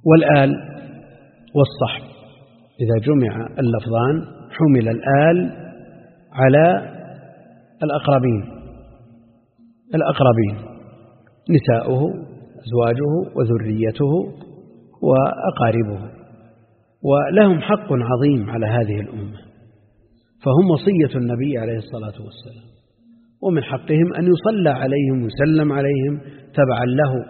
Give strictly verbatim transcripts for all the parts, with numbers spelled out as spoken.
والآل والصحب إذا جمع اللفظان حمل الآل على الأقربين الأقربين نساؤه أزواجه وذريته وأقاربه، ولهم حق عظيم على هذه الأمة، فهم وصية النبي عليه الصلاة والسلام، ومن حقهم أن يصلى عليهم ويسلم عليهم تبعا له،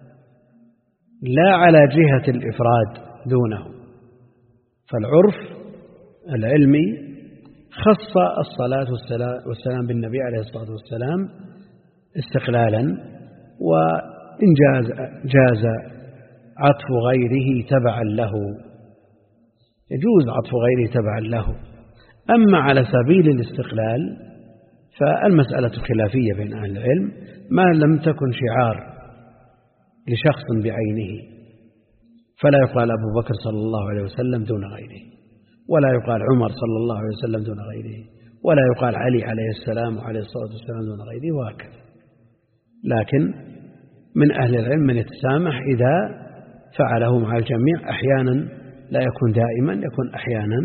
لا على جهة الإفراد دونه. فالعرف العلمي خص الصلاة والسلام بالنبي عليه الصلاة والسلام استقلالا، وإن جاز, جاز عطف غيره تبعا له، يجوز عطف غيره تبعا له. أما على سبيل الاستقلال فالمسألة خلافية بين أهل العلم، ما لم تكن شعار لشخص بعينه، فلا يقال أبو بكر صلى الله عليه وسلم دون غيره، ولا يقال عمر صلى الله عليه وسلم دون غيره، ولا يقال علي عليه السلام وعليه الصلاة والسلام دون غيره، وهكذا. لكن من أهل العلم من يتسامح إذا فعله مع الجميع، أحيانا لا يكون دائما، يكون أحيانا.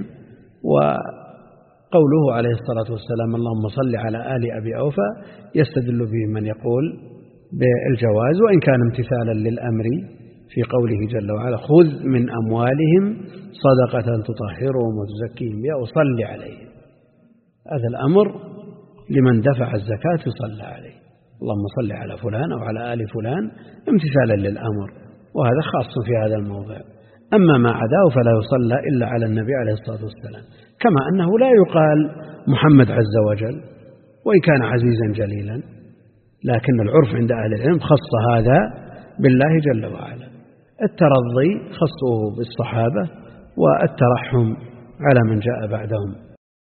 وقوله عليه الصلاة والسلام اللهم صل على آل أبي أوفى يستدل به من يقول بالجواز، وإن كان امتثالا للأمر في قوله جل وعلا خذ من أموالهم صدقة تطهرهم وتزكيهم بها وصل عليهم. هذا الأمر لمن دفع الزكاة يصلى عليه، اللهم صل على فلان أو على آل فلان امتثالا للأمر، وهذا خاص في هذا الموضع. أما ما عداه فلا يصلى إلا على النبي عليه الصلاة والسلام، كما أنه لا يقال محمد عز وجل وإن كان عزيزا جليلا، لكن العرف عند أهل العلم خص هذا بالله جل وعلا. الترضي خصه بالصحابة، والترحم على من جاء بعدهم.